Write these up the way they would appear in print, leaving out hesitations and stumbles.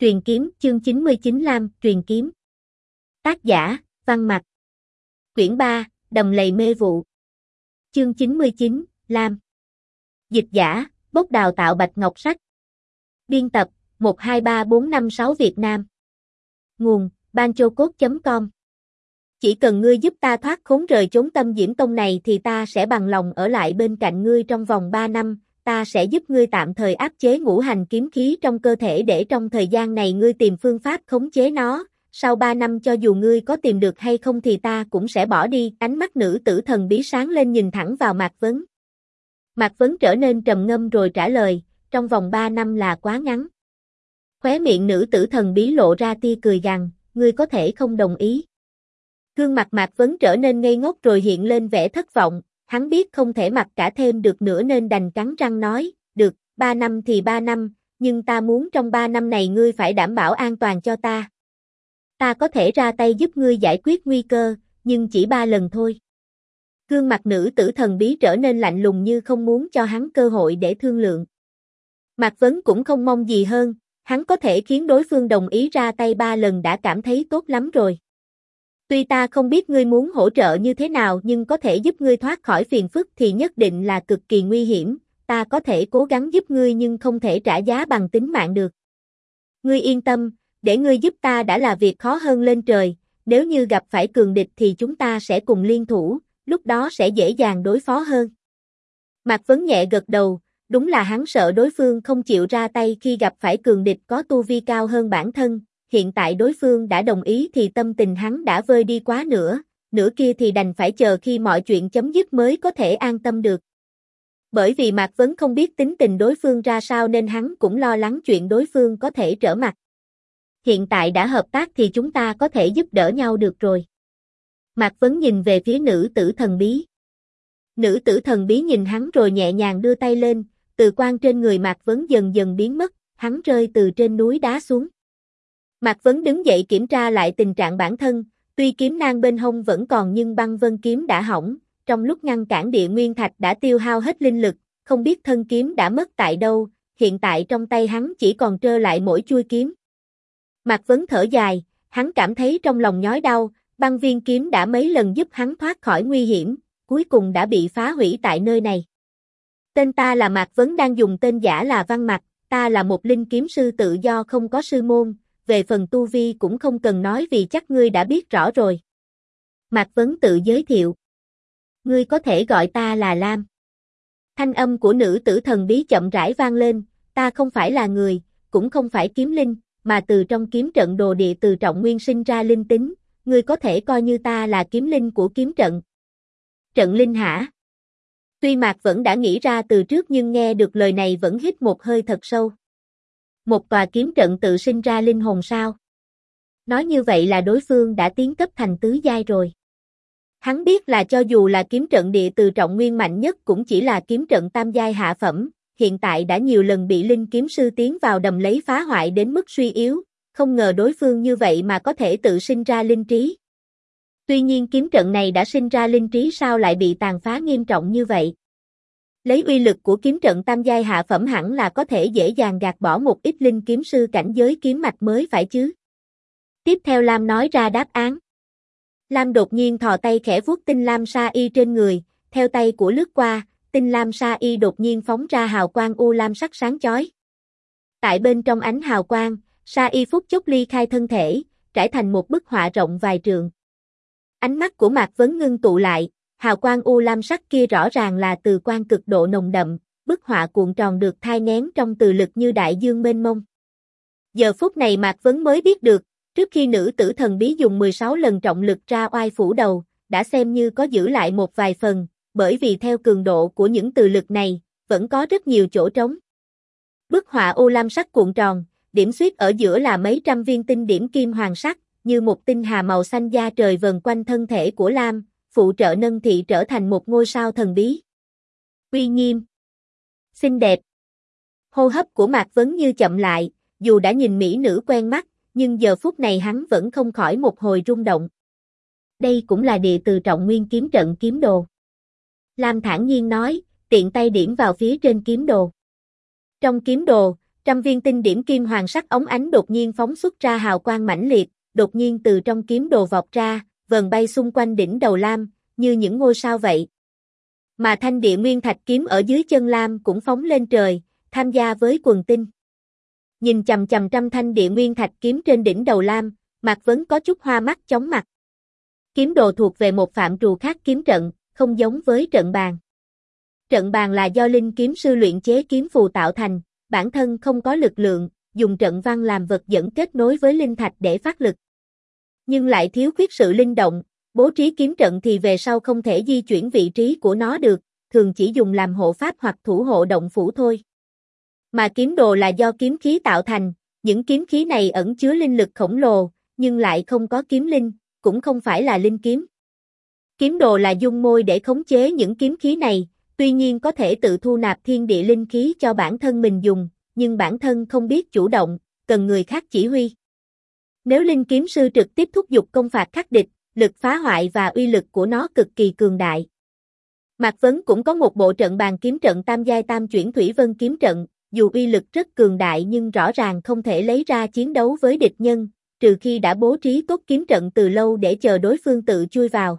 Truyền kiếm, chương 99 Lam, truyền kiếm. Tác giả, Văn Mặc. Quyển 3, Đầm lầy mê vụ. Chương 99, Lam. Dịch giả, Bốc đào tạo Bạch Ngọc Sách. Biên tập, 123456 Việt Nam. Nguồn, banchocode.com. Chỉ cần ngươi giúp ta thoát khốn rời chốn Tâm Diễm Tông này thì ta sẽ bằng lòng ở lại bên cạnh ngươi trong vòng 3 năm. Ta sẽ giúp ngươi tạm thời áp chế ngũ hành kiếm khí trong cơ thể để trong thời gian này ngươi tìm phương pháp khống chế nó. Sau 3 năm cho dù ngươi có tìm được hay không thì ta cũng sẽ bỏ đi. Ánh mắt nữ tử thần bí sáng lên nhìn thẳng vào Mạc Vấn. Mạc Vấn trở nên trầm ngâm rồi trả lời, trong vòng 3 năm là quá ngắn. Khóe miệng nữ tử thần bí lộ ra tia cười gằn, ngươi có thể không đồng ý. Gương mặt Mạc Vấn trở nên ngây ngốc rồi hiện lên vẻ thất vọng. Hắn biết không thể mặc cả thêm được nữa nên đành cắn răng nói, được, 3 năm thì 3 năm, nhưng ta muốn trong 3 năm này ngươi phải đảm bảo an toàn cho ta. Ta có thể ra tay giúp ngươi giải quyết nguy cơ, nhưng chỉ 3 lần thôi. Gương mặt nữ tử thần bí trở nên lạnh lùng như không muốn cho hắn cơ hội để thương lượng. Mạc Vấn cũng không mong gì hơn, hắn có thể khiến đối phương đồng ý ra tay 3 lần đã cảm thấy tốt lắm rồi. Tuy ta không biết ngươi muốn hỗ trợ như thế nào nhưng có thể giúp ngươi thoát khỏi phiền phức thì nhất định là cực kỳ nguy hiểm, ta có thể cố gắng giúp ngươi nhưng không thể trả giá bằng tính mạng được. Ngươi yên tâm, để ngươi giúp ta đã là việc khó hơn lên trời, nếu như gặp phải cường địch thì chúng ta sẽ cùng liên thủ, lúc đó sẽ dễ dàng đối phó hơn. Mạc Vấn nhẹ gật đầu, đúng là hắn sợ đối phương không chịu ra tay khi gặp phải cường địch có tu vi cao hơn bản thân. Hiện tại đối phương đã đồng ý thì tâm tình hắn đã vơi đi quá nửa kia thì đành phải chờ khi mọi chuyện chấm dứt mới có thể an tâm được. Bởi vì Mạc Vấn không biết tính tình đối phương ra sao nên hắn cũng lo lắng chuyện đối phương có thể trở mặt. Hiện tại đã hợp tác thì chúng ta có thể giúp đỡ nhau được rồi. Mạc Vấn nhìn về phía nữ tử thần bí. Nữ tử thần bí nhìn hắn rồi nhẹ nhàng đưa tay lên, từ quang trên người Mạc Vấn dần dần biến mất, hắn rơi từ trên núi đá xuống. Mạc Vấn đứng dậy kiểm tra lại tình trạng bản thân, tuy kiếm nang bên hông vẫn còn nhưng băng vân kiếm đã hỏng, trong lúc ngăn cản địa nguyên thạch đã tiêu hao hết linh lực, không biết thân kiếm đã mất tại đâu, hiện tại trong tay hắn chỉ còn trơ lại mỗi chuôi kiếm. Mạc Vấn thở dài, hắn cảm thấy trong lòng nhói đau, băng viên kiếm đã mấy lần giúp hắn thoát khỏi nguy hiểm, cuối cùng đã bị phá hủy tại nơi này. Tên ta là Mạc Vấn đang dùng tên giả là Văn Mặc, ta là một linh kiếm sư tự do không có sư môn. Về phần tu vi cũng không cần nói vì chắc ngươi đã biết rõ rồi. Mạc Vấn tự giới thiệu. Ngươi có thể gọi ta là Lam. Thanh âm của nữ tử thần bí chậm rãi vang lên, ta không phải là người, cũng không phải kiếm linh, mà từ trong kiếm trận đồ địa từ trọng nguyên sinh ra linh tính, ngươi có thể coi như ta là kiếm linh của kiếm trận. Trận linh hả? Tuy Mạc Vẫn đã nghĩ ra từ trước nhưng nghe được lời này vẫn hít một hơi thật sâu. Một tòa kiếm trận tự sinh ra linh hồn sao? Nói như vậy là đối phương đã tiến cấp thành tứ giai rồi. Hắn biết là cho dù là kiếm trận địa từ trọng nguyên mạnh nhất cũng chỉ là kiếm trận tam giai hạ phẩm, hiện tại đã nhiều lần bị linh kiếm sư tiến vào đầm lấy phá hoại đến mức suy yếu, không ngờ đối phương như vậy mà có thể tự sinh ra linh trí. Tuy nhiên kiếm trận này đã sinh ra linh trí sao lại bị tàn phá nghiêm trọng như vậy? Lấy uy lực của kiếm trận tam giai hạ phẩm hẳn là có thể dễ dàng gạt bỏ một ít linh kiếm sư cảnh giới kiếm mạch mới phải chứ. Tiếp theo Lam nói ra đáp án. Lam đột nhiên thò tay khẽ vuốt tinh lam sa y trên người, theo tay của lướt qua, tinh lam sa y đột nhiên phóng ra hào quang u lam sắc sáng chói. Tại bên trong ánh hào quang, sa y phút chốc ly khai thân thể, trải thành một bức họa rộng vài trượng. Ánh mắt của Mạc Vấn ngưng tụ lại. Hào quang u lam sắc kia rõ ràng là từ quang cực độ nồng đậm, bức họa cuộn tròn được thai nghén trong từ lực như đại dương mênh mông. Giờ phút này Mạc Vấn mới biết được, trước khi nữ tử thần bí dùng 16 lần trọng lực ra oai phủ đầu, đã xem như có giữ lại một vài phần, bởi vì theo cường độ của những từ lực này, vẫn có rất nhiều chỗ trống. Bức họa u lam sắc cuộn tròn, điểm xuyết ở giữa là mấy trăm viên tinh điểm kim hoàng sắc, như một tinh hà màu xanh da trời vần quanh thân thể của Lam. Phụ trợ nâng thị trở thành một ngôi sao thần bí. Uy nghiêm. Xinh đẹp. Hô hấp của Mạc Vấn như chậm lại, dù đã nhìn mỹ nữ quen mắt, nhưng giờ phút này hắn vẫn không khỏi một hồi rung động. Đây cũng là địa từ trọng nguyên kiếm trận kiếm đồ. Lam thản nhiên nói, tiện tay điểm vào phía trên kiếm đồ. Trong kiếm đồ, Trăm viên tinh điểm kim hoàng sắc óng ánh đột nhiên phóng xuất ra hào quang mãnh liệt, đột nhiên từ trong kiếm đồ vọt ra, vờn bay xung quanh đỉnh đầu Lam, như những ngôi sao vậy. Mà thanh địa nguyên thạch kiếm ở dưới chân Lam cũng phóng lên trời, tham gia với quần tinh. Nhìn chằm chằm trăm thanh địa nguyên thạch kiếm trên đỉnh đầu Lam, Mạc Vấn có chút hoa mắt chóng mặt. Kiếm đồ thuộc về một phạm trù khác kiếm trận, không giống với trận bàn. Trận bàn là do linh kiếm sư luyện chế kiếm phù tạo thành, bản thân không có lực lượng, dùng trận văn làm vật dẫn kết nối với linh thạch để phát lực. Nhưng lại thiếu khuyết sự linh động, bố trí kiếm trận thì về sau không thể di chuyển vị trí của nó được, thường chỉ dùng làm hộ pháp hoặc thủ hộ động phủ thôi. Mà kiếm đồ là do kiếm khí tạo thành, những kiếm khí này ẩn chứa linh lực khổng lồ, nhưng lại không có kiếm linh, cũng không phải là linh kiếm. Kiếm đồ là dung môi để khống chế những kiếm khí này, tuy nhiên có thể tự thu nạp thiên địa linh khí cho bản thân mình dùng, nhưng bản thân không biết chủ động, cần người khác chỉ huy. Nếu linh kiếm sư trực tiếp thúc giục công phạt khắc địch, lực phá hoại và uy lực của nó cực kỳ cường đại. Mạc Vấn cũng có một bộ trận bàn kiếm trận tam giai tam chuyển thủy vân kiếm trận, dù uy lực rất cường đại nhưng rõ ràng không thể lấy ra chiến đấu với địch nhân, trừ khi đã bố trí tốt kiếm trận từ lâu để chờ đối phương tự chui vào.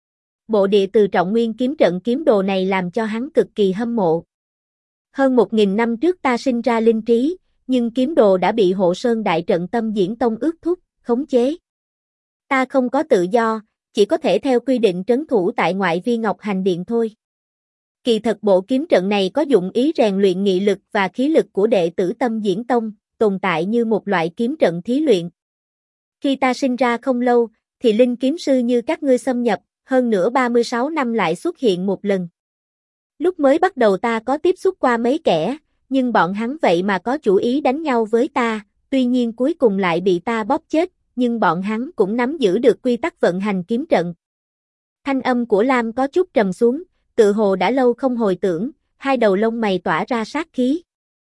Bộ địa từ trọng nguyên kiếm trận kiếm đồ này làm cho hắn cực kỳ hâm mộ. Hơn 1000 năm trước ta sinh ra linh trí, nhưng kiếm đồ đã bị Hộ Sơn Đại Trận Tâm Diễn Tông ước thúc, khống chế. Ta không có tự do, chỉ có thể theo quy định trấn thủ tại ngoại vi Ngọc Hành Điện thôi. Kỳ thật bộ kiếm trận này có dụng ý rèn luyện nghị lực và khí lực của đệ tử Tâm Diễn Tông, tồn tại như một loại kiếm trận thí luyện. Khi ta sinh ra không lâu, thì linh kiếm sư như các ngươi xâm nhập, hơn nữa 36 năm lại xuất hiện một lần. Lúc mới bắt đầu ta có tiếp xúc qua mấy kẻ, nhưng bọn hắn vậy mà có chủ ý đánh nhau với ta, tuy nhiên cuối cùng lại bị ta bóp chết, nhưng bọn hắn cũng nắm giữ được quy tắc vận hành kiếm trận. Thanh âm của Lam có chút trầm xuống, tự hồ đã lâu không hồi tưởng, hai đầu lông mày tỏa ra sát khí.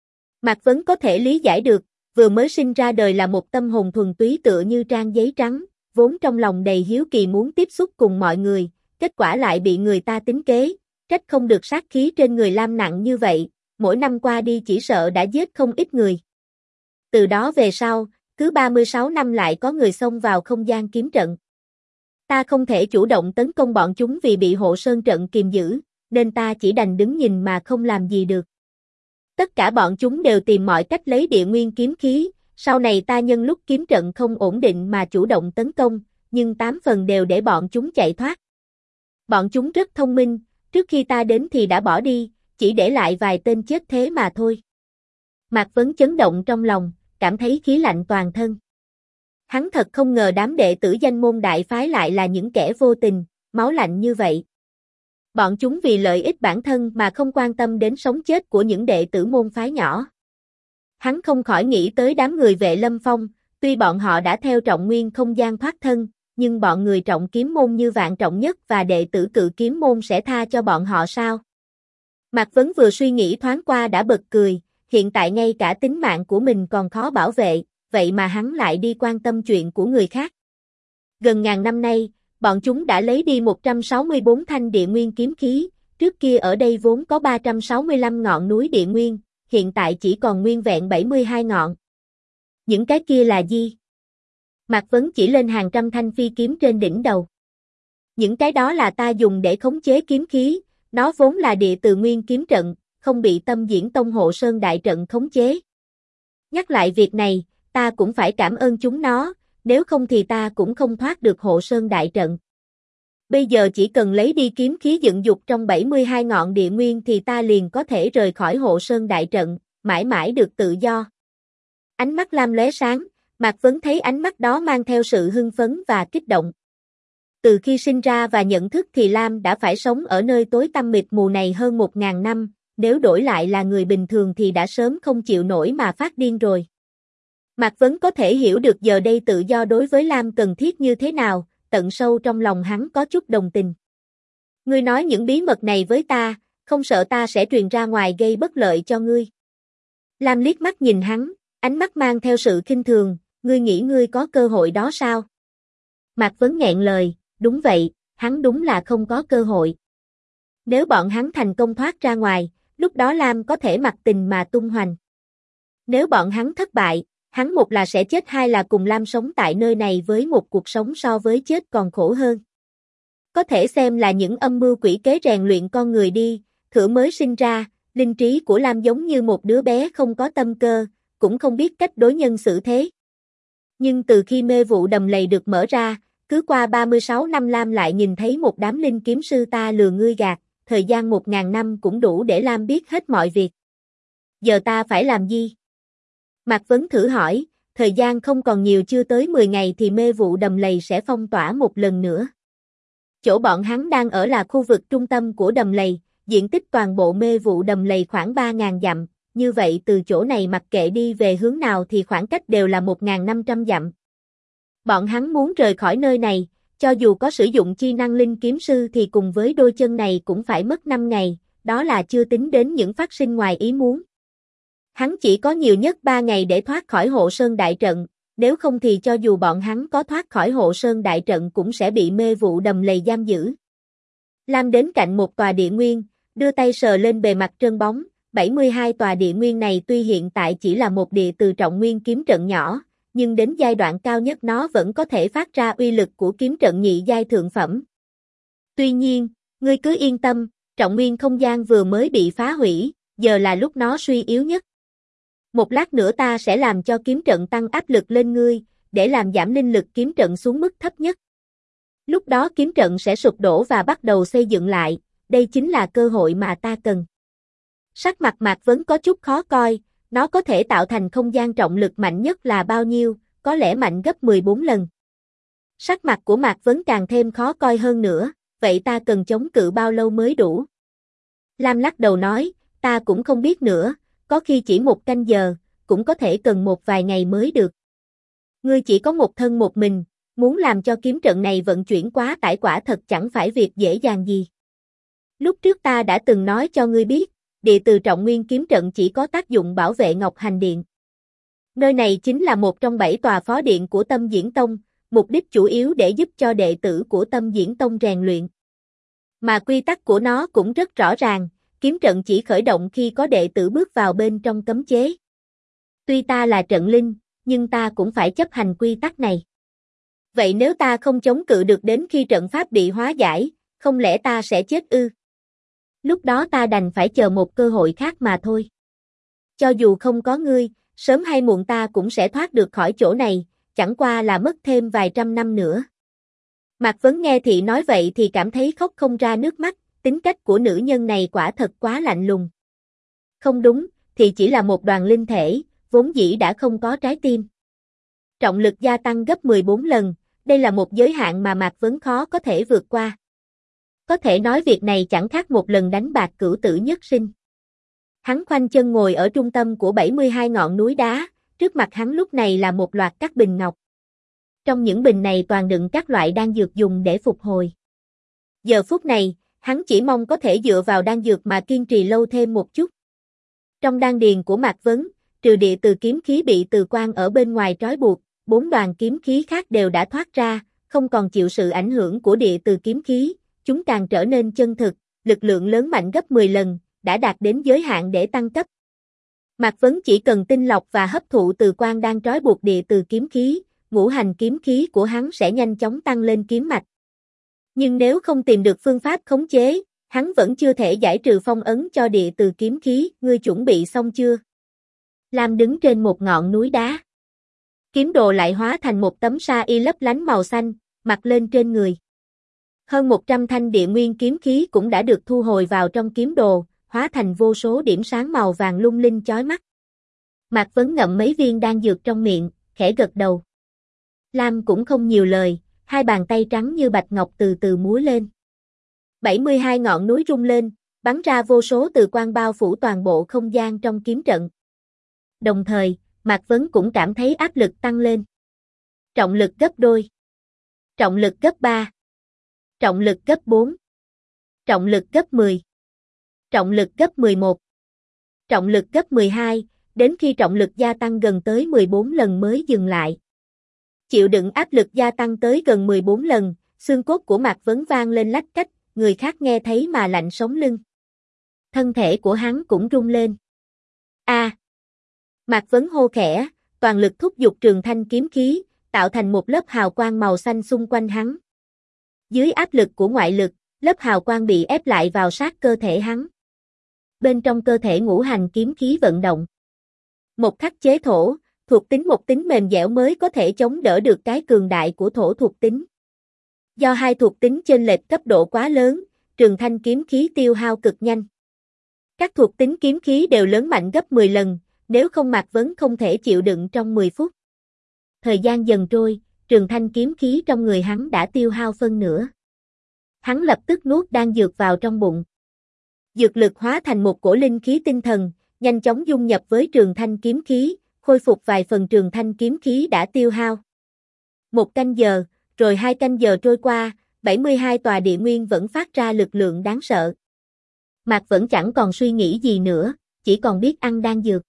Mạc Vấn có thể lý giải được, vừa mới sinh ra đời là một tâm hồn thuần túy tựa như trang giấy trắng, vốn trong lòng đầy hiếu kỳ muốn tiếp xúc cùng mọi người, kết quả lại bị người ta tính kế, trách không được sát khí trên người Lam nặng như vậy, mỗi năm qua đi chỉ sợ đã giết không ít người. Từ đó về sau, cứ 36 năm lại có người xông vào không gian kiếm trận. Ta không thể chủ động tấn công bọn chúng vì bị Hộ Sơn trận kiềm giữ, nên ta chỉ đành đứng nhìn mà không làm gì được. Tất cả bọn chúng đều tìm mọi cách lấy địa nguyên kiếm khí, sau này ta nhân lúc kiếm trận không ổn định mà chủ động tấn công, nhưng 8 phần đều để bọn chúng chạy thoát. Bọn chúng rất thông minh, trước khi ta đến thì đã bỏ đi, chỉ để lại vài tên chết thế mà thôi. Mạc Vấn chấn động trong lòng, cảm thấy khí lạnh toàn thân. Hắn thật không ngờ đám đệ tử danh môn đại phái lại là những kẻ vô tình, máu lạnh như vậy. Bọn chúng vì lợi ích bản thân mà không quan tâm đến sống chết của những đệ tử môn phái nhỏ. Hắn không khỏi nghĩ tới đám người Vệ Lâm Phong, tuy bọn họ đã theo trọng nguyên không gian thoát thân, nhưng bọn người trọng kiếm môn như Vạn Trọng Nhất và đệ tử Cự Kiếm môn sẽ tha cho bọn họ sao? Mạc Vấn vừa suy nghĩ thoáng qua đã bật cười, hiện tại ngay cả tính mạng của mình còn khó bảo vệ, vậy mà hắn lại đi quan tâm chuyện của người khác. Gần ngàn năm nay, bọn chúng đã lấy đi 164 thanh địa nguyên kiếm khí, trước kia ở đây vốn có 365 ngọn núi địa nguyên, hiện tại chỉ còn nguyên vẹn 72 ngọn. Những cái kia là gì? Mạc Vấn chỉ lên hàng trăm thanh phi kiếm trên đỉnh đầu. Những cái đó là ta dùng để khống chế kiếm khí, nó vốn là địa từ nguyên kiếm trận, không bị Tâm Diễn Tông Hộ Sơn Đại Trận khống chế. Nhắc lại việc này, ta cũng phải cảm ơn chúng nó, nếu không thì ta cũng không thoát được Hộ Sơn Đại Trận. Bây giờ chỉ cần lấy đi kiếm khí dựng dục trong 72 ngọn địa nguyên thì ta liền có thể rời khỏi Hộ Sơn Đại Trận, mãi mãi được tự do. Ánh mắt Lam lóe sáng, Mạc Vấn thấy ánh mắt đó mang theo sự hưng phấn và kích động. Từ khi sinh ra và nhận thức thì Lam đã phải sống ở nơi tối tăm mịt mù này hơn 1000 năm, nếu đổi lại là người bình thường thì đã sớm không chịu nổi mà phát điên rồi. Mạc Vấn có thể hiểu được giờ đây tự do đối với Lam cần thiết như thế nào, tận sâu trong lòng hắn có chút đồng tình. Ngươi nói những bí mật này với ta, không sợ ta sẽ truyền ra ngoài gây bất lợi cho ngươi. Lam liếc mắt nhìn hắn, ánh mắt mang theo sự khinh thường, ngươi nghĩ ngươi có cơ hội đó sao? Mạc Vấn nghẹn lời, đúng vậy, hắn đúng là không có cơ hội. Nếu bọn hắn thành công thoát ra ngoài, lúc đó Lam có thể mặc tình mà tung hoành. Nếu bọn hắn thất bại, hắn một là sẽ chết, hai là cùng Lam sống tại nơi này với một cuộc sống so với chết còn khổ hơn. Có thể xem là những âm mưu quỷ kế rèn luyện con người đi, Thửa mới sinh ra, linh trí của Lam giống như một đứa bé không có tâm cơ, cũng không biết cách đối nhân xử thế. Nhưng từ khi mê vụ đầm lầy được mở ra, cứ qua 36 năm Lam lại nhìn thấy một đám linh kiếm sư. Ta lừa ngươi gạt, thời gian 1000 năm cũng đủ để Lam biết hết mọi việc. Giờ ta phải làm gì? Mạc Vấn thử hỏi, thời gian không còn nhiều, chưa tới 10 ngày thì mê vụ đầm lầy sẽ phong tỏa một lần nữa. Chỗ bọn hắn đang ở là khu vực trung tâm của đầm lầy, diện tích toàn bộ mê vụ đầm lầy khoảng 3.000 dặm, như vậy từ chỗ này mặc kệ đi về hướng nào thì khoảng cách đều là 1.500 dặm. Bọn hắn muốn rời khỏi nơi này, cho dù có sử dụng chi năng linh kiếm sư thì cùng với đôi chân này cũng phải mất 5 ngày, đó là chưa tính đến những phát sinh ngoài ý muốn. Hắn chỉ có nhiều nhất 3 ngày để thoát khỏi hộ sơn đại trận, nếu không thì cho dù bọn hắn có thoát khỏi hộ sơn đại trận cũng sẽ bị mê vụ đầm lầy giam giữ. Lam đến cạnh một tòa địa nguyên, đưa tay sờ lên bề mặt trơn bóng, 72 tòa địa nguyên này tuy hiện tại chỉ là một địa từ trọng nguyên kiếm trận nhỏ, nhưng đến giai đoạn cao nhất nó vẫn có thể phát ra uy lực của kiếm trận nhị giai thượng phẩm. Tuy nhiên, ngươi cứ yên tâm, trọng nguyên không gian vừa mới bị phá hủy, giờ là lúc nó suy yếu nhất. Một lát nữa ta sẽ làm cho kiếm trận tăng áp lực lên ngươi, để làm giảm linh lực kiếm trận xuống mức thấp nhất. Lúc đó kiếm trận sẽ sụp đổ và bắt đầu xây dựng lại, đây chính là cơ hội mà ta cần. Sắc mặt Mạc Vấn có chút khó coi, nó có thể tạo thành không gian trọng lực mạnh nhất là bao nhiêu, có lẽ mạnh gấp 14 lần. Sắc mặt của Mạc Vấn càng thêm khó coi hơn nữa, vậy ta cần chống cự bao lâu mới đủ? Lam lắc đầu nói, ta cũng không biết nữa, có khi chỉ 1 canh giờ, cũng có thể cần một vài ngày mới được. Ngươi chỉ có một thân một mình, muốn làm cho kiếm trận này vận chuyển quá tải quả thật chẳng phải việc dễ dàng gì. Lúc trước ta đã từng nói cho ngươi biết, địa từ trọng nguyên kiếm trận chỉ có tác dụng bảo vệ Ngọc Hành Điện. Nơi này chính là một trong 7 tòa phó điện của Tâm Diễn Tông, mục đích chủ yếu để giúp cho đệ tử của Tâm Diễn Tông rèn luyện. Mà quy tắc của nó cũng rất rõ ràng, kiếm trận chỉ khởi động khi có đệ tử bước vào bên trong cấm chế. Tuy ta là trận linh, nhưng ta cũng phải chấp hành quy tắc này. Vậy nếu ta không chống cự được đến khi trận pháp bị hóa giải, không lẽ ta sẽ chết ư? Lúc đó ta đành phải chờ một cơ hội khác mà thôi. Cho dù không có ngươi, sớm hay muộn ta cũng sẽ thoát được khỏi chỗ này, chẳng qua là mất thêm vài trăm năm nữa. Mạc Vấn nghe thị nói vậy thì cảm thấy khóc không ra nước mắt, tính cách của nữ nhân này quả thật quá lạnh lùng. Không đúng, thì chỉ là một đoàn linh thể, vốn dĩ đã không có trái tim. Trọng lực gia tăng gấp 14 lần, đây là một giới hạn mà Mạc Vấn khó có thể vượt qua. Có thể nói việc này chẳng khác một lần đánh bạc cửu tử nhất sinh. Hắn khoanh chân ngồi ở trung tâm của 72 ngọn núi đá, trước mặt hắn lúc này là một loạt các bình ngọc. Trong những bình này toàn đựng các loại đan dược dùng để phục hồi. Giờ phút này, hắn chỉ mong có thể dựa vào đan dược mà kiên trì lâu thêm một chút. Trong đan điền của Mạc Vấn, trừ địa từ kiếm khí bị từ quan ở bên ngoài trói buộc, 4 đoàn kiếm khí khác đều đã thoát ra, không còn chịu sự ảnh hưởng của địa từ kiếm khí, chúng càng trở nên chân thực, lực lượng lớn mạnh gấp 10 lần, đã đạt đến giới hạn để tăng cấp. Mạc Vấn chỉ cần tinh lọc và hấp thụ từ quan đang trói buộc địa từ kiếm khí, ngũ hành kiếm khí của hắn sẽ nhanh chóng tăng lên kiếm mạch. Nhưng nếu không tìm được phương pháp khống chế, hắn vẫn chưa thể giải trừ phong ấn cho địa từ kiếm khí, ngươi chuẩn bị xong chưa? Lam đứng trên một ngọn núi đá. Kiếm đồ lại hóa thành một tấm sa y lấp lánh màu xanh, mặc lên trên người. Hơn 100 thanh địa nguyên kiếm khí cũng đã được thu hồi vào trong kiếm đồ, hóa thành vô số điểm sáng màu vàng lung linh chói mắt. Mạc Vấn ngậm mấy viên đan dược trong miệng, khẽ gật đầu. Lam cũng không nhiều lời, hai bàn tay trắng như bạch ngọc từ từ múa lên. 72 ngọn núi rung lên, bắn ra vô số từ quang bao phủ toàn bộ không gian trong kiếm trận. Đồng thời, Mạc Vấn cũng cảm thấy áp lực tăng lên. Trọng lực gấp đôi. Trọng lực gấp 3. Trọng lực gấp 4. Trọng lực gấp 10. Trọng lực gấp 11. Trọng lực gấp 12, đến khi trọng lực gia tăng gần tới 14 lần mới dừng lại. Chịu đựng áp lực gia tăng tới gần 14 lần, xương cốt của Mạc Vấn vang lên lách cách, người khác nghe thấy mà lạnh sống lưng. Thân thể của hắn cũng rung lên. A! Mạc Vấn hô khẽ, toàn lực thúc giục trường thanh kiếm khí, tạo thành một lớp hào quang màu xanh xung quanh hắn. Dưới áp lực của ngoại lực, lớp hào quang bị ép lại vào sát cơ thể hắn. Bên trong cơ thể ngũ hành kiếm khí vận động. Một khắc chế thổ, thuộc tính một tính mềm dẻo mới có thể chống đỡ được cái cường đại của thổ thuộc tính. Do hai thuộc tính chênh lệch cấp độ quá lớn, trường thanh kiếm khí tiêu hao cực nhanh. Các thuộc tính kiếm khí đều lớn mạnh gấp 10 lần, nếu không Mạc Vấn không thể chịu đựng trong 10 phút. Thời gian dần trôi, trường thanh kiếm khí trong người hắn đã tiêu hao phân nửa. Hắn lập tức nuốt đan dược vào trong bụng. Dược lực hóa thành một cổ linh khí tinh thần, nhanh chóng dung nhập với trường thanh kiếm khí, khôi phục vài phần trường thanh kiếm khí đã tiêu hao. 1 canh giờ, rồi 2 canh giờ trôi qua, 72 tòa địa nguyên vẫn phát ra lực lượng đáng sợ. Mạc Vẫn chẳng còn suy nghĩ gì nữa, chỉ còn biết ăn đan dược.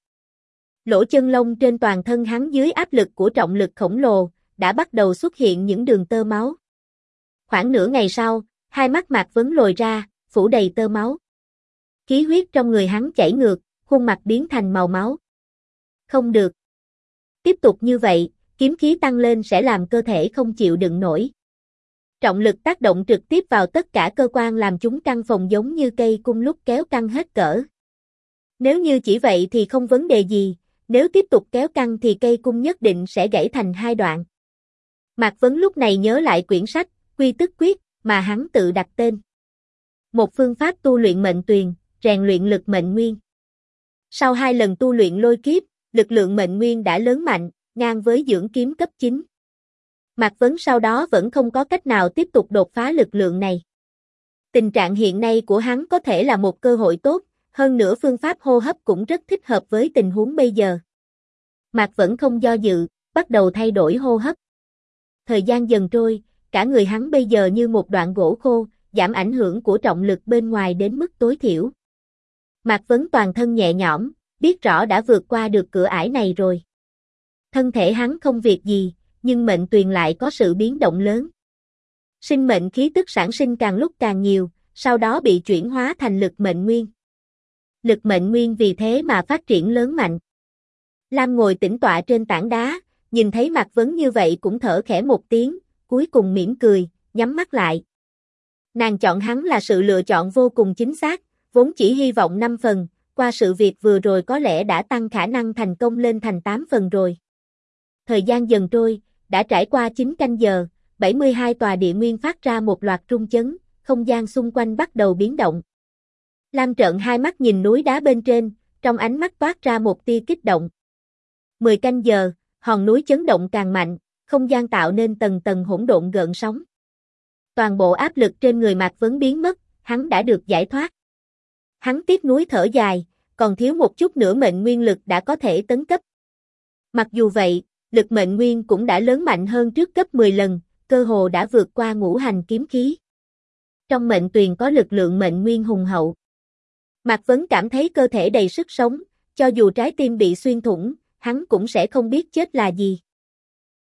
Lỗ chân lông trên toàn thân hắn dưới áp lực của trọng lực khổng lồ, đã bắt đầu xuất hiện những đường tơ máu. Khoảng nửa ngày sau, hai mắt Mạc Vấn lồi ra, phủ đầy tơ máu. Khí huyết trong người hắn chảy ngược, khuôn mặt biến thành màu máu. Không được. Tiếp tục như vậy, kiếm khí tăng lên sẽ làm cơ thể không chịu đựng nổi. Trọng lực tác động trực tiếp vào tất cả cơ quan làm chúng căng phồng giống như cây cung lúc kéo căng hết cỡ. Nếu như chỉ vậy thì không vấn đề gì, nếu tiếp tục kéo căng thì cây cung nhất định sẽ gãy thành 2 đoạn. Mạc Vấn lúc này nhớ lại quyển sách, Quy Tức Quyết, mà hắn tự đặt tên. Một phương pháp tu luyện mệnh tuyền, rèn luyện lực mệnh nguyên. Sau 2 lần tu luyện lôi kiếp, lực lượng mệnh nguyên đã lớn mạnh, ngang với dưỡng kiếm cấp 9. Mạc Vấn sau đó vẫn không có cách nào tiếp tục đột phá lực lượng này. Tình trạng hiện nay của hắn có thể là một cơ hội tốt, hơn nữa phương pháp hô hấp cũng rất thích hợp với tình huống bây giờ. Mạc Vẫn không do dự, bắt đầu thay đổi hô hấp. Thời gian dần trôi, cả người hắn bây giờ như một đoạn gỗ khô, giảm ảnh hưởng của trọng lực bên ngoài đến mức tối thiểu. Mạc Vấn toàn thân nhẹ nhõm, biết rõ đã vượt qua được cửa ải này rồi. Thân thể hắn không việc gì, nhưng mệnh tuyền lại có sự biến động lớn. Sinh mệnh khí tức sản sinh càng lúc càng nhiều, sau đó bị chuyển hóa thành lực mệnh nguyên. Lực mệnh nguyên vì thế mà phát triển lớn mạnh. Lam ngồi tĩnh tọa trên tảng đá, nhìn thấy Mạc Vấn như vậy cũng thở khẽ một tiếng, cuối cùng mỉm cười, nhắm mắt lại. Nàng chọn hắn là sự lựa chọn vô cùng chính xác, vốn chỉ hy vọng 5 phần, qua sự việc vừa rồi có lẽ đã tăng khả năng thành công lên thành 8 phần rồi. Thời gian dần trôi, đã trải qua 9 canh giờ, 72 tòa địa nguyên phát ra một loạt rung chấn, không gian xung quanh bắt đầu biến động. Lam trợn hai mắt nhìn núi đá bên trên, trong ánh mắt toát ra một tia kích động. 10 canh giờ, hòn núi chấn động càng mạnh, không gian tạo nên tầng tầng hỗn độn gợn sóng. Toàn bộ áp lực trên người Mạc Vấn biến mất, hắn đã được giải thoát. Hắn tiếc nuối thở dài, còn thiếu một chút nữa mệnh nguyên lực đã có thể tấn cấp. Mặc dù vậy, lực mệnh nguyên cũng đã lớn mạnh hơn trước gấp 10 lần, cơ hồ đã vượt qua ngũ hành kiếm khí. Trong mệnh tuyền có lực lượng mệnh nguyên hùng hậu. Mạc Vấn cảm thấy cơ thể đầy sức sống, cho dù trái tim bị xuyên thủng, hắn cũng sẽ không biết chết là gì.